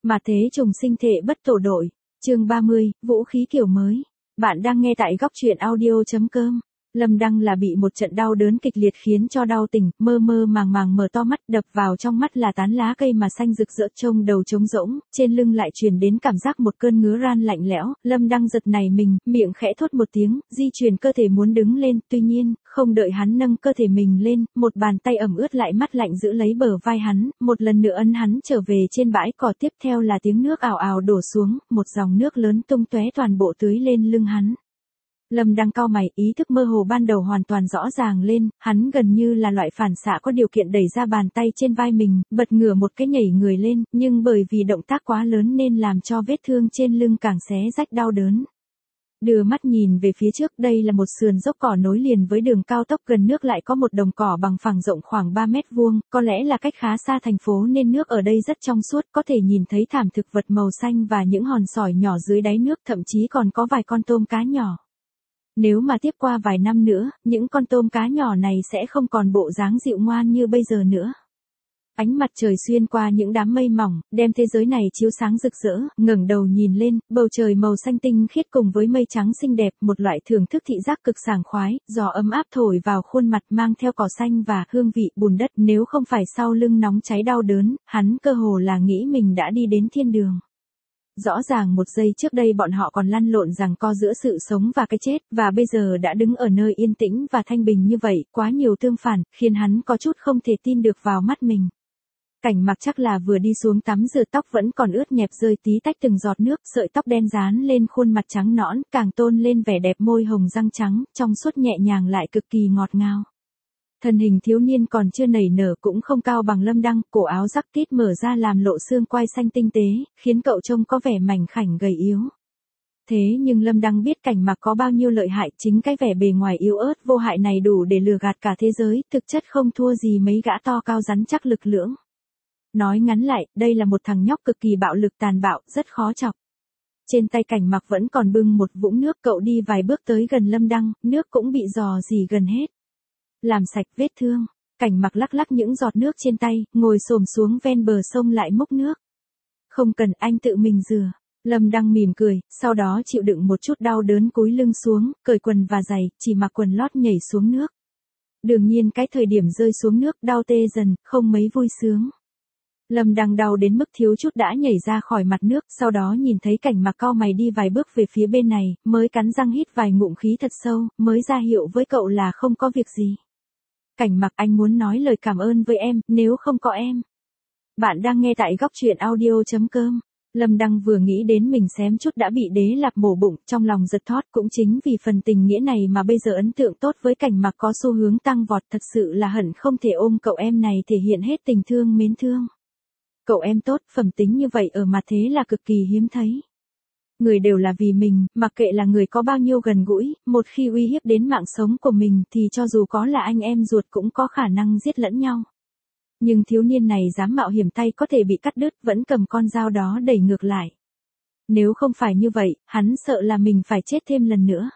Mà thế trùng sinh thể bất tổ đội. Chương 30, vũ khí kiểu mới. Bạn đang nghe tại góc truyện audio.com. Lâm Đăng là bị một trận đau đớn kịch liệt khiến cho đau tỉnh, mơ mơ màng màng mở to mắt, đập vào trong mắt là tán lá cây mà xanh rực rỡ, trông đầu trống rỗng, trên lưng lại truyền đến cảm giác một cơn ngứa ran lạnh lẽo. Lâm Đăng giật nảy mình, miệng khẽ thốt một tiếng, di chuyển cơ thể muốn đứng lên, tuy nhiên, không đợi hắn nâng cơ thể mình lên, một bàn tay ẩm ướt lại mắt lạnh giữ lấy bờ vai hắn, một lần nữa ấn hắn trở về trên bãi cỏ, tiếp theo là tiếng nước ào ào đổ xuống, một dòng nước lớn tung tóe toàn bộ tưới lên lưng hắn. Lâm Đăng cau mày, ý thức mơ hồ ban đầu hoàn toàn rõ ràng lên, hắn gần như là loại phản xạ có điều kiện đẩy ra bàn tay trên vai mình, bật ngửa một cái nhảy người lên, nhưng bởi vì động tác quá lớn nên làm cho vết thương trên lưng càng xé rách đau đớn. Đưa mắt nhìn về phía trước, đây là một sườn dốc cỏ nối liền với đường cao tốc, gần nước lại có một đồng cỏ bằng phẳng rộng khoảng 3 mét vuông, có lẽ là cách khá xa thành phố nên nước ở đây rất trong suốt, có thể nhìn thấy thảm thực vật màu xanh và những hòn sỏi nhỏ dưới đáy nước, thậm chí còn có vài con tôm cá nhỏ. Nếu mà tiếp qua vài năm nữa, những con tôm cá nhỏ này sẽ không còn bộ dáng dịu ngoan như bây giờ nữa. Ánh mặt trời xuyên qua những đám mây mỏng, đem thế giới này chiếu sáng rực rỡ, ngẩng đầu nhìn lên, bầu trời màu xanh tinh khiết cùng với mây trắng xinh đẹp, một loại thưởng thức thị giác cực sảng khoái, gió ấm áp thổi vào khuôn mặt mang theo cỏ xanh và hương vị bùn đất, nếu không phải sau lưng nóng cháy đau đớn, hắn cơ hồ là nghĩ mình đã đi đến thiên đường. Rõ ràng một giây trước đây bọn họ còn lăn lộn giằng co giữa sự sống và cái chết, và bây giờ đã đứng ở nơi yên tĩnh và thanh bình như vậy, quá nhiều tương phản, khiến hắn có chút không thể tin được vào mắt mình. Cảnh Mặc chắc là vừa đi xuống tắm rửa, tóc vẫn còn ướt nhẹp rơi tí tách từng giọt nước, sợi tóc đen dán lên khuôn mặt trắng nõn, càng tôn lên vẻ đẹp môi hồng răng trắng, trong suốt nhẹ nhàng lại cực kỳ ngọt ngào. Thân hình thiếu niên còn chưa nảy nở cũng không cao bằng Lâm Đăng, cổ áo rắc tít mở ra làm lộ xương quai xanh tinh tế, khiến cậu trông có vẻ mảnh khảnh gầy yếu. Thế nhưng Lâm Đăng biết Cảnh Mặc có bao nhiêu lợi hại, chính cái vẻ bề ngoài yếu ớt vô hại này đủ để lừa gạt cả thế giới, thực chất không thua gì mấy gã to cao rắn chắc lực lưỡng. Nói ngắn lại, đây là một thằng nhóc cực kỳ bạo lực tàn bạo, rất khó chọc. Trên tay Cảnh Mặc vẫn còn bưng một vũng nước, cậu đi vài bước tới gần Lâm Đăng, nước cũng bị rò rỉ gần hết. Làm sạch vết thương, Cảnh Mặc lắc lắc những giọt nước trên tay, ngồi xổm xuống ven bờ sông lại múc nước. Không cần, anh tự mình rửa. Lâm Đăng mỉm cười, sau đó chịu đựng một chút đau đớn cúi lưng xuống, cởi quần và giày, chỉ mặc quần lót nhảy xuống nước. Đương nhiên cái thời điểm rơi xuống nước đau tê dần, không mấy vui sướng. Lâm Đăng đau đến mức thiếu chút đã nhảy ra khỏi mặt nước, sau đó nhìn thấy Cảnh Mặc cau mày đi vài bước về phía bên này, mới cắn răng hít vài ngụm khí thật sâu, mới ra hiệu với cậu là không có việc gì. Cảnh Mặc, anh muốn nói lời cảm ơn với em, nếu không có em. Bạn đang nghe tại góc truyện audio.com. Lâm Đăng vừa nghĩ đến mình xém chút đã bị Đế Lạp mổ bụng, trong lòng giật thót, cũng chính vì phần tình nghĩa này mà bây giờ ấn tượng tốt với Cảnh Mặc có xu hướng tăng vọt, thật sự là hận không thể ôm cậu em này thể hiện hết tình thương mến thương. Cậu em tốt, phẩm tính như vậy ở mặt thế là cực kỳ hiếm thấy. Người đều là vì mình, mặc kệ là người có bao nhiêu gần gũi, một khi uy hiếp đến mạng sống của mình thì cho dù có là anh em ruột cũng có khả năng giết lẫn nhau. Nhưng thiếu niên này dám mạo hiểm, tay có thể bị cắt đứt, vẫn cầm con dao đó đẩy ngược lại. Nếu không phải như vậy, hắn sợ là mình phải chết thêm lần nữa.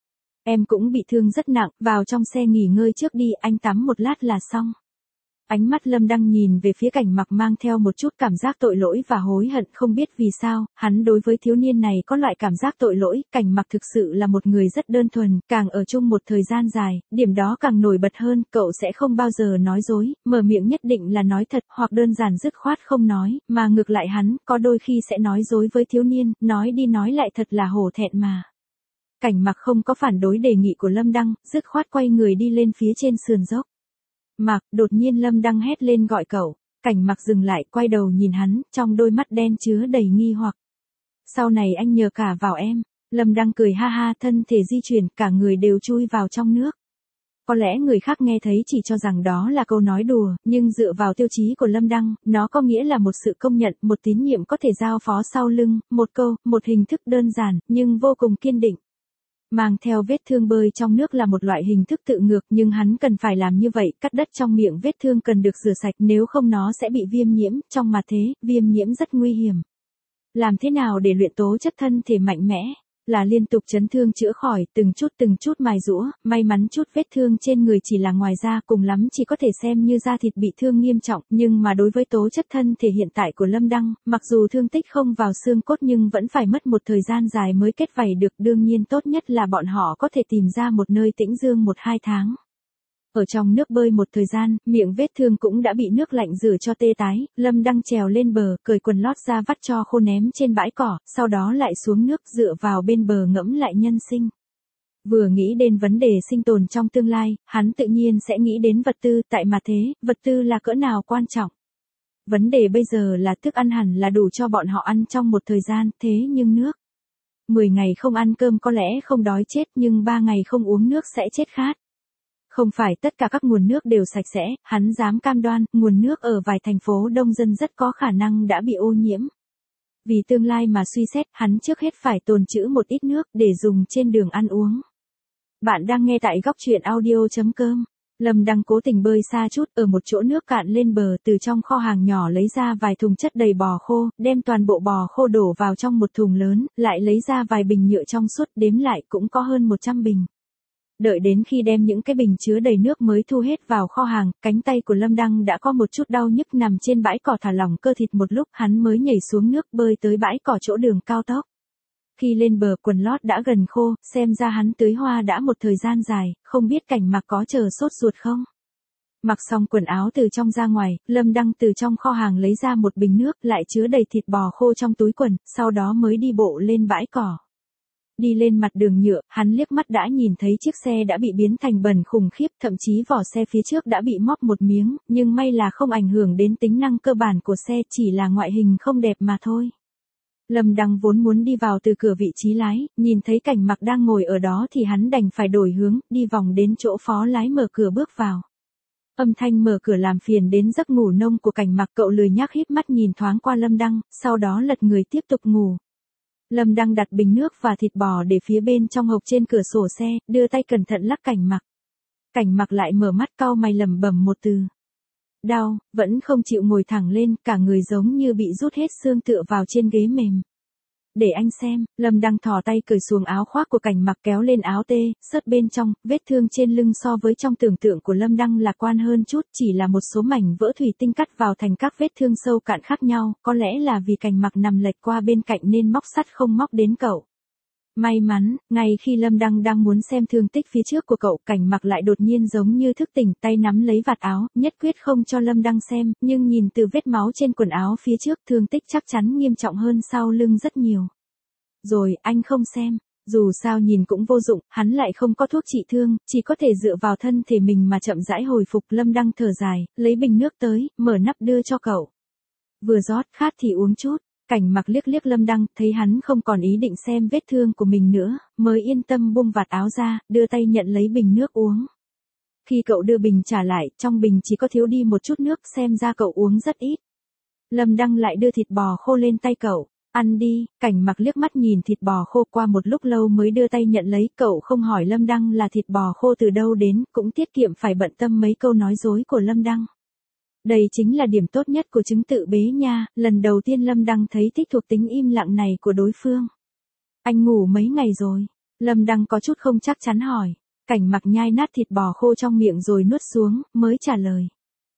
Em cũng bị thương rất nặng, vào trong xe nghỉ ngơi trước đi, anh tắm một lát là xong. Ánh mắt Lâm Đăng nhìn về phía Cảnh Mặc mang theo một chút cảm giác tội lỗi và hối hận, không biết vì sao, hắn đối với thiếu niên này có loại cảm giác tội lỗi. Cảnh Mặc thực sự là một người rất đơn thuần, càng ở chung một thời gian dài, điểm đó càng nổi bật hơn, cậu sẽ không bao giờ nói dối, mở miệng nhất định là nói thật, hoặc đơn giản dứt khoát không nói, mà ngược lại hắn, có đôi khi sẽ nói dối với thiếu niên, nói đi nói lại thật là hổ thẹn mà. Cảnh Mặc không có phản đối đề nghị của Lâm Đăng, dứt khoát quay người đi lên phía trên sườn dốc. Mặc, đột nhiên Lâm Đăng hét lên gọi cậu. Cảnh Mặc dừng lại, quay đầu nhìn hắn, trong đôi mắt đen chứa đầy nghi hoặc. Sau này anh nhờ cả vào em. Lâm Đăng cười ha ha, thân thể di chuyển, cả người đều chui vào trong nước. Có lẽ người khác nghe thấy chỉ cho rằng đó là câu nói đùa, nhưng dựa vào tiêu chí của Lâm Đăng, nó có nghĩa là một sự công nhận, một tín nhiệm có thể giao phó sau lưng, một câu, một hình thức đơn giản, nhưng vô cùng kiên định. Mang theo vết thương bơi trong nước là một loại hình thức tự ngược, nhưng hắn cần phải làm như vậy, cắt đất trong miệng vết thương cần được rửa sạch, nếu không nó sẽ bị viêm nhiễm, trong mặt thế, viêm nhiễm rất nguy hiểm. Làm thế nào để luyện tố chất thân thể mạnh mẽ? Là liên tục chấn thương chữa khỏi, từng chút mài giũa, may mắn chút vết thương trên người chỉ là ngoài da, cùng lắm chỉ có thể xem như da thịt bị thương nghiêm trọng, nhưng mà đối với tố chất thân thể hiện tại của Lâm Đăng, mặc dù thương tích không vào xương cốt nhưng vẫn phải mất một thời gian dài mới kết vảy được, đương nhiên tốt nhất là bọn họ có thể tìm ra một nơi tĩnh dưỡng 1-2 tháng. Ở trong nước bơi một thời gian, miệng vết thương cũng đã bị nước lạnh rửa cho tê tái, Lâm Đăng trèo lên bờ, cởi quần lót ra vắt cho khô ném trên bãi cỏ, sau đó lại xuống nước dựa vào bên bờ ngẫm lại nhân sinh. Vừa nghĩ đến vấn đề sinh tồn trong tương lai, hắn tự nhiên sẽ nghĩ đến vật tư, tại mà thế, vật tư là cỡ nào quan trọng. Vấn đề bây giờ là thức ăn hẳn là đủ cho bọn họ ăn trong một thời gian, thế nhưng nước. 10 ngày không ăn cơm có lẽ không đói chết nhưng 3 ngày không uống nước sẽ chết khát. Không phải tất cả các nguồn nước đều sạch sẽ, hắn dám cam đoan, nguồn nước ở vài thành phố đông dân rất có khả năng đã bị ô nhiễm. Vì tương lai mà suy xét, hắn trước hết phải tồn trữ một ít nước để dùng trên đường ăn uống. Bạn đang nghe tại góc truyện audio.com. Lâm Đăng cố tình bơi xa chút, ở một chỗ nước cạn lên bờ, từ trong kho hàng nhỏ lấy ra vài thùng chất đầy bò khô, đem toàn bộ bò khô đổ vào trong một thùng lớn, lại lấy ra vài bình nhựa trong suốt, đếm lại cũng có hơn 100 bình. Đợi đến khi đem những cái bình chứa đầy nước mới thu hết vào kho hàng, cánh tay của Lâm Đăng đã có một chút đau nhức, nằm trên bãi cỏ thả lỏng cơ thịt một lúc, hắn mới nhảy xuống nước bơi tới bãi cỏ chỗ đường cao tốc. Khi lên bờ, quần lót đã gần khô, xem ra hắn tưới hoa đã một thời gian dài, không biết Cảnh Mặc có chờ sốt ruột không. Mặc xong quần áo từ trong ra ngoài, Lâm Đăng từ trong kho hàng lấy ra một bình nước, lại chứa đầy thịt bò khô trong túi quần, sau đó mới đi bộ lên bãi cỏ. Đi lên mặt đường nhựa, hắn liếc mắt đã nhìn thấy chiếc xe đã bị biến thành bẩn khủng khiếp, thậm chí vỏ xe phía trước đã bị móp một miếng, nhưng may là không ảnh hưởng đến tính năng cơ bản của xe, chỉ là ngoại hình không đẹp mà thôi. Lâm Đăng vốn muốn đi vào từ cửa vị trí lái, nhìn thấy Cảnh Mặc đang ngồi ở đó thì hắn đành phải đổi hướng, đi vòng đến chỗ phó lái mở cửa bước vào. Âm thanh mở cửa làm phiền đến giấc ngủ nông của Cảnh Mặc, cậu lười nhác híp mắt nhìn thoáng qua Lâm Đăng, sau đó lật người tiếp tục ngủ. Lâm Đăng đặt bình nước và thịt bò để phía bên trong hộc trên cửa sổ xe, đưa tay cẩn thận lắc Cảnh Mặc. Cảnh Mặc lại mở mắt cau mày lẩm bẩm một từ. Đau, vẫn không chịu ngồi thẳng lên, cả người giống như bị rút hết xương tựa vào trên ghế mềm. Để anh xem, Lâm Đăng thò tay cởi xuống áo khoác của Cảnh Mặc, kéo lên áo tê, sớt bên trong, vết thương trên lưng so với trong tưởng tượng của Lâm Đăng lạc quan hơn chút, chỉ là một số mảnh vỡ thủy tinh cắt vào thành các vết thương sâu cạn khác nhau, có lẽ là vì Cảnh Mặc nằm lệch qua bên cạnh nên móc sắt không móc đến cậu. May mắn, ngay khi Lâm Đăng đang muốn xem thương tích phía trước của cậu, Cảnh Mặc lại đột nhiên giống như thức tỉnh, tay nắm lấy vạt áo, nhất quyết không cho Lâm Đăng xem, nhưng nhìn từ vết máu trên quần áo phía trước, thương tích chắc chắn nghiêm trọng hơn sau lưng rất nhiều. Rồi, anh không xem. Dù sao nhìn cũng vô dụng, hắn lại không có thuốc trị thương, chỉ có thể dựa vào thân thể mình mà chậm rãi hồi phục. Lâm Đăng thở dài, lấy bình nước tới, mở nắp đưa cho cậu. Vừa rót, khát thì uống chút. Cảnh Mặc liếc liếc Lâm Đăng, thấy hắn không còn ý định xem vết thương của mình nữa, mới yên tâm buông vạt áo ra, đưa tay nhận lấy bình nước uống. Khi cậu đưa bình trả lại, trong bình chỉ có thiếu đi một chút nước, xem ra cậu uống rất ít. Lâm Đăng lại đưa thịt bò khô lên tay cậu. Ăn đi. Cảnh Mặc liếc mắt nhìn thịt bò khô, qua một lúc lâu mới đưa tay nhận lấy, cậu không hỏi Lâm Đăng là thịt bò khô từ đâu đến, cũng tiết kiệm phải bận tâm mấy câu nói dối của Lâm Đăng. Đây chính là điểm tốt nhất của chứng tự bế nha, lần đầu tiên Lâm Đăng thấy thích thuộc tính im lặng này của đối phương. Anh ngủ mấy ngày rồi? Lâm Đăng có chút không chắc chắn hỏi. Cảnh Mặc nhai nát thịt bò khô trong miệng rồi nuốt xuống, mới trả lời.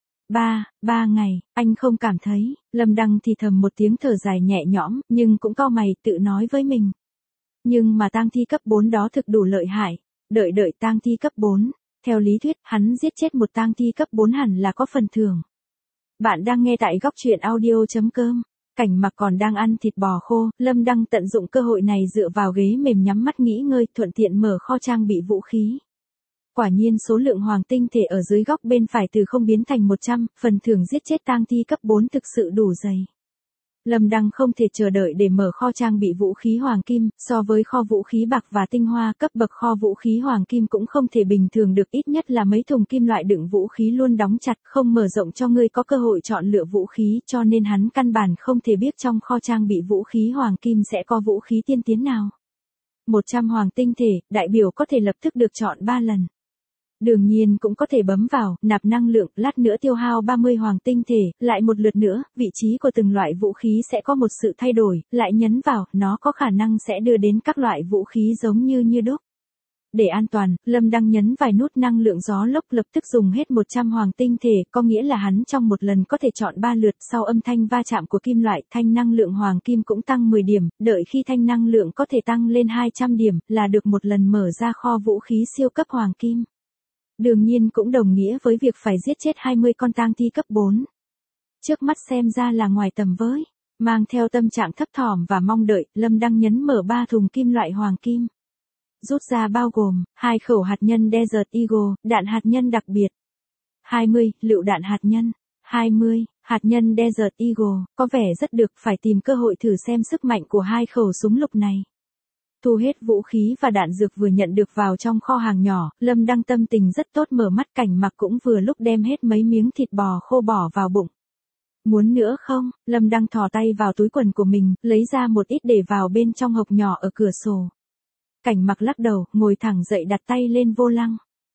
3 ngày, anh không cảm thấy. Lâm Đăng thì thầm một tiếng thở dài nhẹ nhõm, nhưng cũng cau mày, tự nói với mình. Nhưng mà tang thi cấp 4 đó thực đủ lợi hại. Đợi tang thi cấp 4. Theo lý thuyết, hắn giết chết một tang thi cấp 4 hẳn là có phần thưởng. Bạn đang nghe tại góc truyện audio.com. Cảnh Mặc còn đang ăn thịt bò khô, Lâm Đăng tận dụng cơ hội này dựa vào ghế mềm nhắm mắt nghỉ ngơi, thuận tiện mở kho trang bị vũ khí. Quả nhiên số lượng hoàng tinh thể ở dưới góc bên phải từ không biến thành 100, phần thưởng giết chết tang thi cấp 4 thực sự đủ dày. Lâm Đăng không thể chờ đợi để mở kho trang bị vũ khí hoàng kim, so với kho vũ khí bạc và tinh hoa, cấp bậc kho vũ khí hoàng kim cũng không thể bình thường được, ít nhất là mấy thùng kim loại đựng vũ khí luôn đóng chặt, không mở rộng cho ngươi có cơ hội chọn lựa vũ khí, cho nên hắn căn bản không thể biết trong kho trang bị vũ khí hoàng kim sẽ có vũ khí tiên tiến nào. 100 hoàng tinh thể, đại biểu có thể lập tức được chọn 3 lần. Đương nhiên cũng có thể bấm vào, nạp năng lượng, lát nữa tiêu hao 30 hoàng tinh thể, lại một lượt nữa, vị trí của từng loại vũ khí sẽ có một sự thay đổi, lại nhấn vào, nó có khả năng sẽ đưa đến các loại vũ khí giống như đúc. Để an toàn, Lâm Đăng nhấn vài nút năng lượng gió lốc lập tức dùng hết 100 hoàng tinh thể, có nghĩa là hắn trong một lần có thể chọn 3 lượt, sau âm thanh va chạm của kim loại, thanh năng lượng hoàng kim cũng tăng 10 điểm, đợi khi thanh năng lượng có thể tăng lên 200 điểm, là được một lần mở ra kho vũ khí siêu cấp hoàng kim. Đương nhiên cũng đồng nghĩa với việc phải giết chết 20 con tang thi cấp 4. Trước mắt xem ra là ngoài tầm với, mang theo tâm trạng thấp thỏm và mong đợi, Lâm Đăng nhấn mở 3 thùng kim loại hoàng kim. Rút ra bao gồm 2 khẩu hạt nhân Desert Eagle, đạn hạt nhân đặc biệt. 20, lựu đạn hạt nhân. 20, hạt nhân Desert Eagle, có vẻ rất được, phải tìm cơ hội thử xem sức mạnh của 2 khẩu súng lục này. Thu hết vũ khí và đạn dược vừa nhận được vào trong kho hàng nhỏ, Lâm Đăng tâm tình rất tốt, mở mắt Cảnh Mặc cũng vừa lúc đem hết mấy miếng thịt bò khô bỏ vào bụng. Muốn nữa không? Lâm Đăng thò tay vào túi quần của mình, lấy ra một ít để vào bên trong hộc nhỏ ở cửa sổ. Cảnh Mặc lắc đầu, ngồi thẳng dậy đặt tay lên vô lăng.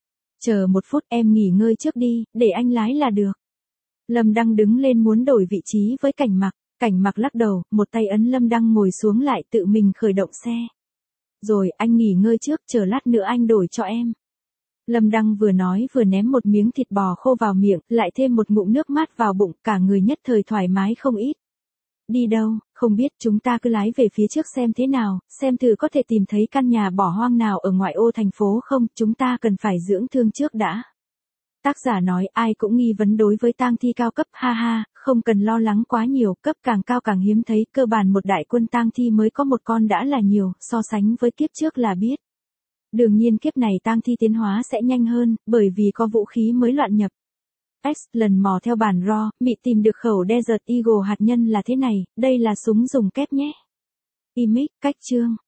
Chờ một phút, em nghỉ ngơi trước đi, để anh lái là được. Lâm Đăng đứng lên muốn đổi vị trí với Cảnh Mặc. Cảnh Mặc lắc đầu, một tay ấn Lâm Đăng ngồi xuống lại, tự mình khởi động xe. Rồi, anh nghỉ ngơi trước, chờ lát nữa anh đổi cho em. Lâm Đăng vừa nói vừa ném một miếng thịt bò khô vào miệng, lại thêm một ngụm nước mát vào bụng, cả người nhất thời thoải mái không ít. Đi đâu, không biết, chúng ta cứ lái về phía trước xem thế nào, xem thử có thể tìm thấy căn nhà bỏ hoang nào ở ngoại ô thành phố không, chúng ta cần phải dưỡng thương trước đã. Tác giả nói ai cũng nghi vấn đối với tang thi cao cấp, ha ha, không cần lo lắng quá nhiều, cấp càng cao càng hiếm thấy, cơ bản một đại quân tang thi mới có một con đã là nhiều, so sánh với kiếp trước là biết. Đương nhiên kiếp này tang thi tiến hóa sẽ nhanh hơn, bởi vì có vũ khí mới loạn nhập. X, lần mò theo bản RAW, Mị tìm được khẩu Desert Eagle hạt nhân là thế này, đây là súng dùng kép nhé. Image, cách chương.